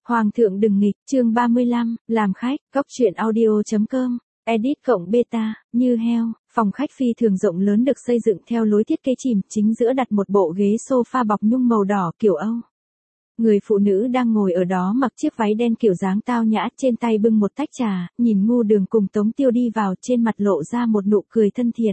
Hoàng thượng đừng nghịch, chương 35, làm khách, cóc truyện audio.com, edit cộng beta, như heo, phòng khách phi thường rộng lớn được xây dựng theo lối thiết kế chìm, chính giữa đặt một bộ ghế sofa bọc nhung màu đỏ kiểu Âu. Người phụ nữ đang ngồi ở đó mặc chiếc váy đen kiểu dáng tao nhã, trên tay bưng một tách trà, nhìn Ngu Đường cùng Tống Tiêu đi vào, trên mặt lộ ra một nụ cười thân thiện.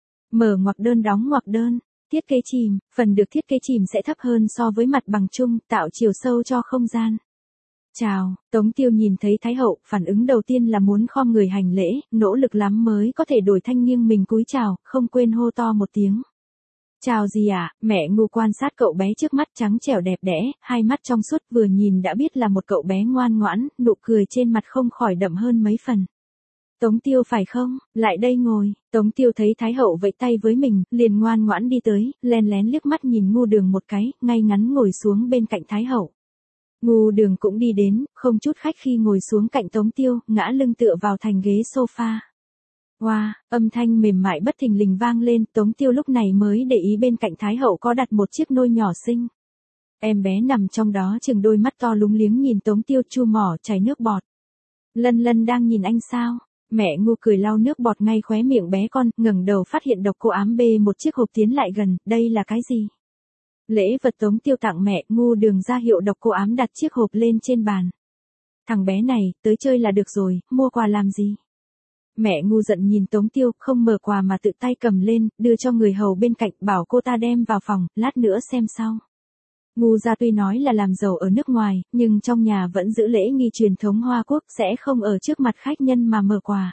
Mở ngoặc đơn đóng ngoặc đơn. Thiết kế chìm, phần được thiết kế chìm sẽ thấp hơn so với mặt bằng chung, tạo chiều sâu cho không gian. Chào, Tống Tiêu nhìn thấy Thái hậu, phản ứng đầu tiên là muốn khom người hành lễ, nỗ lực lắm mới có thể đổi thanh nghiêng mình cúi chào, không quên hô to một tiếng. Chào gì ạ, mẹ Ngu quan sát cậu bé trước mắt trắng trẻo đẹp đẽ, hai mắt trong suốt, vừa nhìn đã biết là một cậu bé ngoan ngoãn, nụ cười trên mặt không khỏi đậm hơn mấy phần. Tống Tiêu phải không, lại đây ngồi. Tống Tiêu thấy Thái hậu vẫy tay với mình, liền ngoan ngoãn đi tới, len lén liếc mắt nhìn Ngu Đường một cái, ngay ngắn ngồi xuống bên cạnh Thái hậu. Ngu Đường cũng đi đến, không chút khách khi ngồi xuống cạnh Tống Tiêu, ngã lưng tựa vào thành ghế sofa. Wow, âm thanh mềm mại bất thình lình vang lên, Tống Tiêu lúc này mới để ý bên cạnh Thái hậu có đặt một chiếc nôi nhỏ xinh. Em bé nằm trong đó chừng đôi mắt to lúng liếng nhìn Tống Tiêu, chu mỏ chảy nước bọt. Lân Lân đang nhìn anh sao? Mẹ Ngu cười lau nước bọt ngay khóe miệng bé con, ngẩng đầu phát hiện độc cô ám bê một chiếc hộp tiến lại gần, đây là cái gì? Lễ vật Tống Tiêu tặng mẹ. Ngu Đường ra hiệu độc cô ám đặt chiếc hộp lên trên bàn. Thằng bé này, tới chơi là được rồi, mua quà làm gì? Mẹ Ngu giận nhìn Tống Tiêu, không mở quà mà tự tay cầm lên, đưa cho người hầu bên cạnh, bảo cô ta đem vào phòng, lát nữa xem sau. Ngu gia tuy nói là làm giàu ở nước ngoài, nhưng trong nhà vẫn giữ lễ nghi truyền thống Hoa Quốc, sẽ không ở trước mặt khách nhân mà mở quà.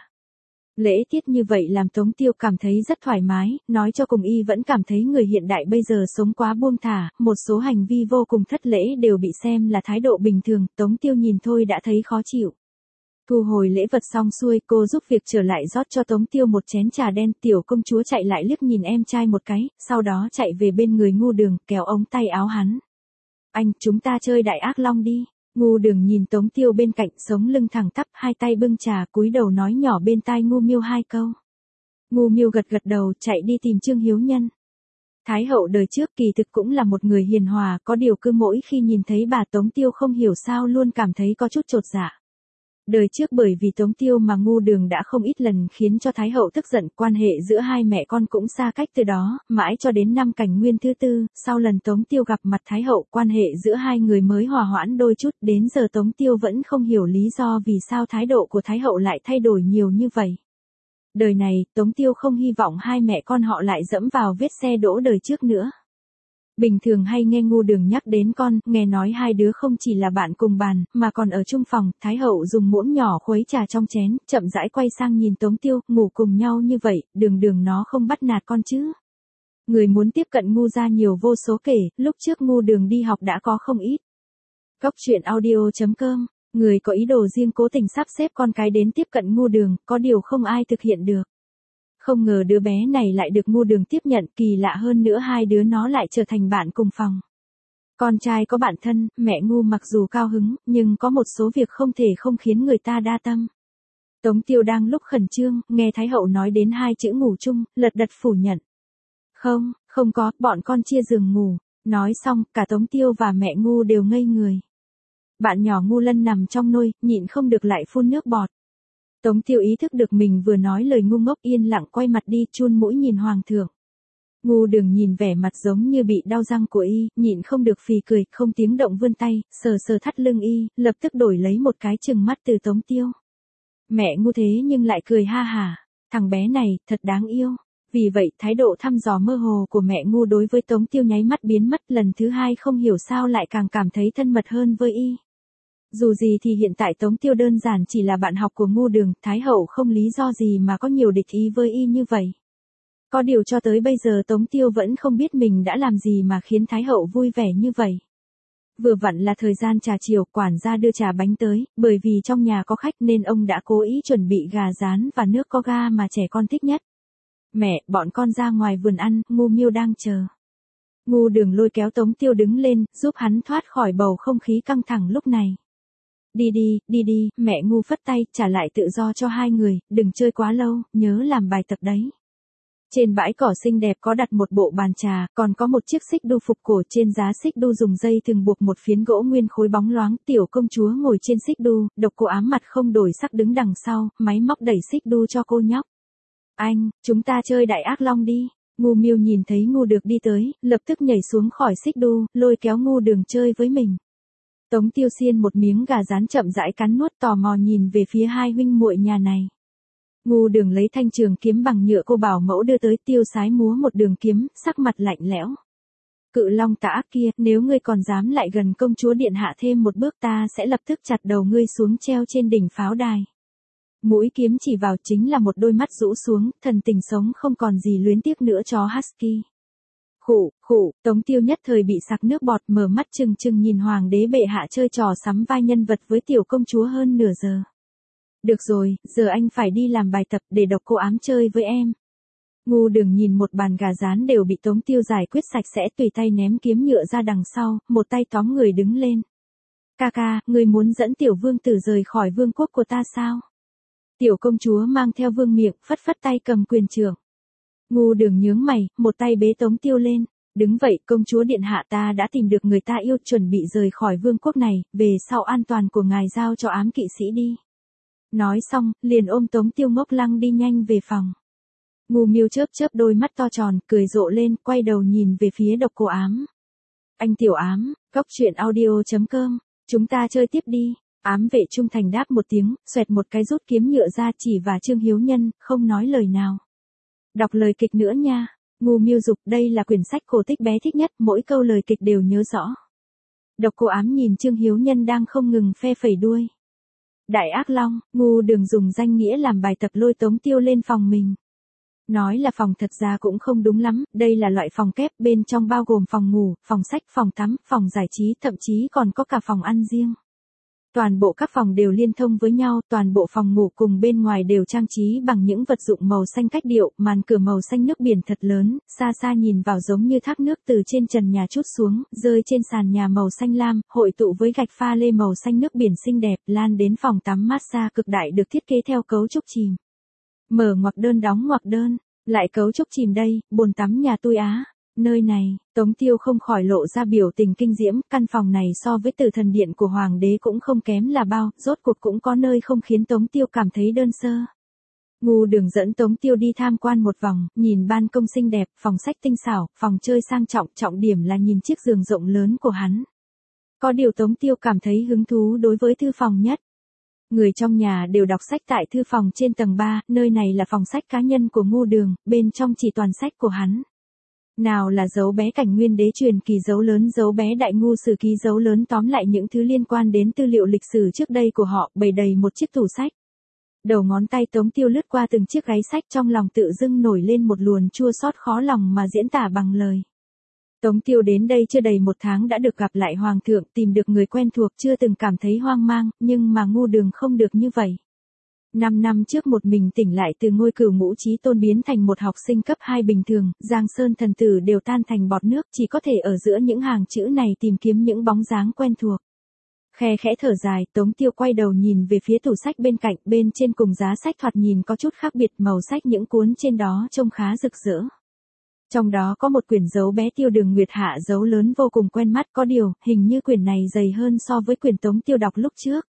Lễ tiết như vậy làm Tống Tiêu cảm thấy rất thoải mái, nói cho cùng y vẫn cảm thấy người hiện đại bây giờ sống quá buông thả, một số hành vi vô cùng thất lễ đều bị xem là thái độ bình thường, Tống Tiêu nhìn thôi đã thấy khó chịu. Thu hồi lễ vật xong xuôi, cô giúp việc trở lại rót cho Tống Tiêu một chén trà đen, tiểu công chúa chạy lại liếc nhìn em trai một cái, sau đó chạy về bên người Ngu Đường, kéo ống tay áo hắn. Anh, chúng ta chơi đại ác long đi. Ngu Đường nhìn Tống Tiêu bên cạnh, sống lưng thẳng tắp, hai tay bưng trà, cúi đầu nói nhỏ bên tai Ngu Miêu hai câu. Ngu Miêu gật gật đầu, chạy đi tìm Trương Hiếu Nhân. Thái hậu đời trước kỳ thực cũng là một người hiền hòa, có điều cứ mỗi khi nhìn thấy bà Tống Tiêu không hiểu sao luôn cảm thấy có chút chột dạ. Đời trước bởi vì Tống Tiêu mà Ngu Đường đã không ít lần khiến cho Thái hậu tức giận, quan hệ giữa hai mẹ con cũng xa cách từ đó, mãi cho đến năm Cảnh Nguyên thứ tư, sau lần Tống Tiêu gặp mặt Thái hậu, quan hệ giữa hai người mới hòa hoãn đôi chút, đến giờ Tống Tiêu vẫn không hiểu lý do vì sao thái độ của Thái hậu lại thay đổi nhiều như vậy. Đời này, Tống Tiêu không hy vọng hai mẹ con họ lại dẫm vào vết xe đỗ đời trước nữa. Bình thường hay nghe Ngu Đường nhắc đến con, nghe nói hai đứa không chỉ là bạn cùng bàn, mà còn ở chung phòng, Thái hậu dùng muỗng nhỏ khuấy trà trong chén, chậm rãi quay sang nhìn Tống Tiêu, ngủ cùng nhau như vậy, Đường nó không bắt nạt con chứ. Người muốn tiếp cận Ngu gia nhiều vô số kể, lúc trước Ngu Đường đi học đã có không ít. Cóc truyện audio.com, người có ý đồ riêng cố tình sắp xếp con cái đến tiếp cận Ngu Đường, có điều không ai thực hiện được. Không ngờ đứa bé này lại được Ngu Đường tiếp nhận, kỳ lạ hơn nữa hai đứa nó lại trở thành bạn cùng phòng. Con trai có bạn thân, mẹ Ngu mặc dù cao hứng, nhưng có một số việc không thể không khiến người ta đa tâm. Tống Tiêu đang lúc khẩn trương, nghe Thái hậu nói đến hai chữ ngủ chung, lật đật phủ nhận. Không có, bọn con chia giường ngủ. Nói xong, cả Tống Tiêu và mẹ Ngu đều ngây người. Bạn nhỏ Ngu Lân nằm trong nôi, nhịn không được lại phun nước bọt. Tống Tiêu ý thức được mình vừa nói lời ngu ngốc, yên lặng quay mặt đi, chun mũi nhìn hoàng thượng. Ngu Đường nhìn vẻ mặt giống như bị đau răng của y, nhịn không được phì cười, không tiếng động vươn tay, sờ thắt lưng y, lập tức đổi lấy một cái chừng mắt từ Tống Tiêu. Mẹ Ngu thế nhưng lại cười ha hả, thằng bé này, thật đáng yêu. Vì vậy, thái độ thăm dò mơ hồ của mẹ Ngu đối với Tống Tiêu nháy mắt biến mất, lần thứ hai không hiểu sao lại càng cảm thấy thân mật hơn với y. Dù gì thì hiện tại Tống Tiêu đơn giản chỉ là bạn học của Ngu Đường, Thái hậu không lý do gì mà có nhiều địch ý với y như vậy. Có điều cho tới bây giờ Tống Tiêu vẫn không biết mình đã làm gì mà khiến Thái hậu vui vẻ như vậy. Vừa vặn là thời gian trà chiều, quản gia đưa trà bánh tới, bởi vì trong nhà có khách nên ông đã cố ý chuẩn bị gà rán và nước có ga mà trẻ con thích nhất. Mẹ, bọn con ra ngoài vườn ăn, Ngu Miêu đang chờ. Ngu Đường lôi kéo Tống Tiêu đứng lên, giúp hắn thoát khỏi bầu không khí căng thẳng lúc này. Đi, mẹ Ngu phất tay, trả lại tự do cho hai người, đừng chơi quá lâu, nhớ làm bài tập đấy. Trên bãi cỏ xinh đẹp có đặt một bộ bàn trà, còn có một chiếc xích đu phục cổ, trên giá xích đu dùng dây thừng buộc một phiến gỗ nguyên khối bóng loáng. Tiểu công chúa ngồi trên xích đu, Độc Cô Ám mặt không đổi sắc đứng đằng sau, máy móc đẩy xích đu cho cô nhóc. Anh, chúng ta chơi đại ác long đi. Ngu Miêu nhìn thấy Ngu Được đi tới, lập tức nhảy xuống khỏi xích đu, lôi kéo Ngu Đường chơi với mình. Tống Tiêu xiên một miếng gà rán chậm rãi cắn nuốt, tò mò nhìn về phía hai huynh muội nhà này. Ngu Đường lấy thanh trường kiếm bằng nhựa cô bảo mẫu đưa tới, Tiêu Sái múa một đường kiếm, sắc mặt lạnh lẽo. Cự long tà ác kia, nếu ngươi còn dám lại gần công chúa điện hạ thêm một bước, ta sẽ lập tức chặt đầu ngươi xuống treo trên đỉnh pháo đài. Mũi kiếm chỉ vào, chính là một đôi mắt rũ xuống, thần tình sống không còn gì luyến tiếc nữa chó husky. Khụ, khụ, Tống Tiêu nhất thời bị sặc nước bọt, mở mắt trừng trừng nhìn hoàng đế bệ hạ chơi trò sắm vai nhân vật với tiểu công chúa hơn nửa giờ. Được rồi, giờ anh phải đi làm bài tập để Độc Cô Ám chơi với em. Ngu Đường nhìn một bàn gà rán đều bị Tống Tiêu giải quyết sạch sẽ, tùy tay ném kiếm nhựa ra đằng sau, một tay tóm người đứng lên. Ca ca, ngươi muốn dẫn tiểu vương tử rời khỏi vương quốc của ta sao? Tiểu công chúa mang theo vương miệng, phất phất tay cầm quyền trưởng. Ngu Đường nhướng mày, một tay bế Tống Tiêu lên. Đứng vậy, công chúa điện hạ, ta đã tìm được người ta yêu, chuẩn bị rời khỏi vương quốc này, về sau an toàn của ngài giao cho ám kỵ sĩ đi. Nói xong, liền ôm Tống Tiêu ngốc lăng đi nhanh về phòng. Ngu Miêu chớp chớp đôi mắt to tròn, cười rộ lên, quay đầu nhìn về phía Độc Cô Ám. Anh Tiểu Ám, goctruyện.audio.com, chúng ta chơi tiếp đi. Ám vệ trung thành đáp một tiếng, xoẹt một cái rút kiếm nhựa ra chỉ và Trương Hiếu Nhân, không nói lời nào. Đọc lời kịch nữa nha. Ngu Miêu dục, đây là quyển sách cổ tích bé thích nhất, mỗi câu lời kịch đều nhớ rõ. Độc Cô Ám nhìn Trương Hiếu Nhân đang không ngừng phe phẩy đuôi. Đại ác long, Ngu Đường dùng danh nghĩa làm bài tập lôi Tống Tiêu lên phòng mình. Nói là phòng thật ra cũng không đúng lắm, đây là loại phòng kép, bên trong bao gồm phòng ngủ, phòng sách, phòng tắm, phòng giải trí, thậm chí còn có cả phòng ăn riêng. Toàn bộ các phòng đều liên thông với nhau, toàn bộ phòng ngủ cùng bên ngoài đều trang trí bằng những vật dụng màu xanh cách điệu, màn cửa màu xanh nước biển thật lớn, xa xa nhìn vào giống như thác nước từ trên trần nhà trút xuống, rơi trên sàn nhà màu xanh lam, hội tụ với gạch pha lê màu xanh nước biển xinh đẹp, lan đến phòng tắm massage cực đại được thiết kế theo cấu trúc chìm. Mở ngoặc đơn đóng ngoặc đơn, lại cấu trúc chìm đây, bồn tắm nhà tôi á. Nơi này, Tống Tiêu không khỏi lộ ra biểu tình kinh diễm, căn phòng này so với Tử Thần Điện của Hoàng đế cũng không kém là bao, rốt cuộc cũng có nơi không khiến Tống Tiêu cảm thấy đơn sơ. Ngu Đường dẫn Tống Tiêu đi tham quan một vòng, nhìn ban công xinh đẹp, phòng sách tinh xảo, phòng chơi sang trọng, trọng điểm là nhìn chiếc giường rộng lớn của hắn. Có điều Tống Tiêu cảm thấy hứng thú đối với thư phòng nhất. Người trong nhà đều đọc sách tại thư phòng trên tầng 3, nơi này là phòng sách cá nhân của Ngu Đường, bên trong chỉ toàn sách của hắn. Nào là dấu bé Cảnh Nguyên Đế truyền kỳ, dấu lớn dấu bé Đại Ngu Sử Ký, dấu lớn tóm lại những thứ liên quan đến tư liệu lịch sử trước đây của họ, bày đầy một chiếc tủ sách. Đầu ngón tay Tống Tiêu lướt qua từng chiếc gáy sách, trong lòng tự dưng nổi lên một luồng chua xót khó lòng mà diễn tả bằng lời. Tống Tiêu đến đây chưa đầy 1 tháng đã được gặp lại Hoàng thượng, tìm được người quen thuộc, chưa từng cảm thấy hoang mang, nhưng mà Ngu Đường không được như vậy. 5 năm trước một mình tỉnh lại từ ngôi cửu ngũ chí tôn biến thành một học sinh cấp 2 bình thường, Giang Sơn thần tử đều tan thành bọt nước, chỉ có thể ở giữa những hàng chữ này tìm kiếm những bóng dáng quen thuộc. Khe khẽ thở dài, Tống Tiêu quay đầu nhìn về phía tủ sách bên cạnh, bên trên cùng giá sách thoạt nhìn có chút khác biệt, màu sách những cuốn trên đó trông khá rực rỡ. Trong đó có một quyển dấu bé Tiêu Đường Nguyệt Hạ, dấu lớn vô cùng quen mắt, có điều, hình như quyển này dày hơn so với quyển Tống Tiêu đọc lúc trước.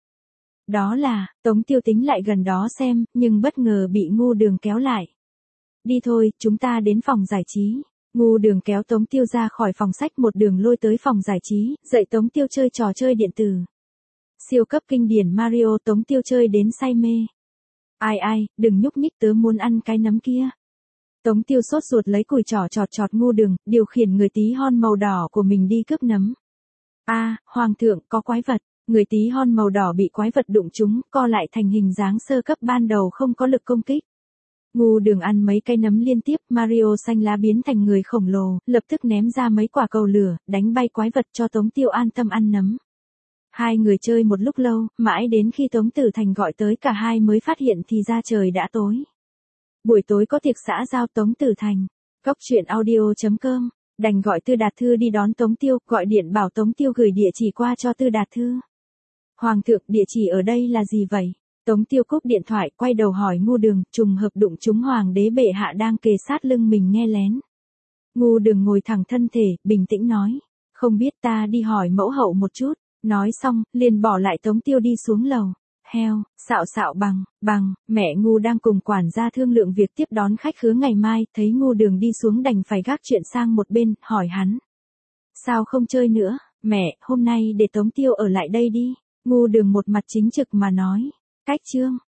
Đó là, Tống Tiêu tính lại gần đó xem, nhưng bất ngờ bị Ngu Đường kéo lại. Đi thôi, chúng ta đến phòng giải trí. Ngu Đường kéo Tống Tiêu ra khỏi phòng sách, một đường lôi tới phòng giải trí, dạy Tống Tiêu chơi trò chơi điện tử. Siêu cấp kinh điển Mario, Tống Tiêu chơi đến say mê. Ai, đừng nhúc nhích, tớ muốn ăn cái nấm kia. Tống Tiêu sốt ruột lấy cùi trỏ chọt Ngu Đường, điều khiển người tí hon màu đỏ của mình đi cướp nấm. Hoàng thượng, có quái vật. Người tí hon màu đỏ bị quái vật đụng trúng, co lại thành hình dáng sơ cấp ban đầu không có lực công kích. Ngu Đường ăn mấy cây nấm liên tiếp, Mario xanh lá biến thành người khổng lồ, lập tức ném ra mấy quả cầu lửa, đánh bay quái vật cho Tống Tiêu an tâm ăn nấm. Hai người chơi một lúc lâu, mãi đến khi Tống Tử Thành gọi tới cả hai mới phát hiện thì ra trời đã tối. Buổi tối có tiệc xã giao Tống Tử Thành. Goctruyện.audio.com, đành gọi Tư Đạt Thư đi đón Tống Tiêu, gọi điện bảo Tống Tiêu gửi địa chỉ qua cho Tư Đạt Thư. Hoàng thượng, địa chỉ ở đây là gì vậy? Tống Tiêu cúp điện thoại quay đầu hỏi Ngu Đường, trùng hợp đụng chúng hoàng đế bệ hạ đang kề sát lưng mình nghe lén. Ngu Đường ngồi thẳng thân thể, bình tĩnh nói. Không biết, ta đi hỏi mẫu hậu một chút. Nói xong, liền bỏ lại Tống Tiêu đi xuống lầu. Heo, Sạo bằng, mẹ Ngu đang cùng quản gia thương lượng việc tiếp đón khách khứa ngày mai, thấy Ngu Đường đi xuống đành phải gác chuyện sang một bên, hỏi hắn. Sao không chơi nữa, mẹ, hôm nay để Tống Tiêu ở lại đây đi. Ngu Đường một mặt chính trực mà nói. Cách chương.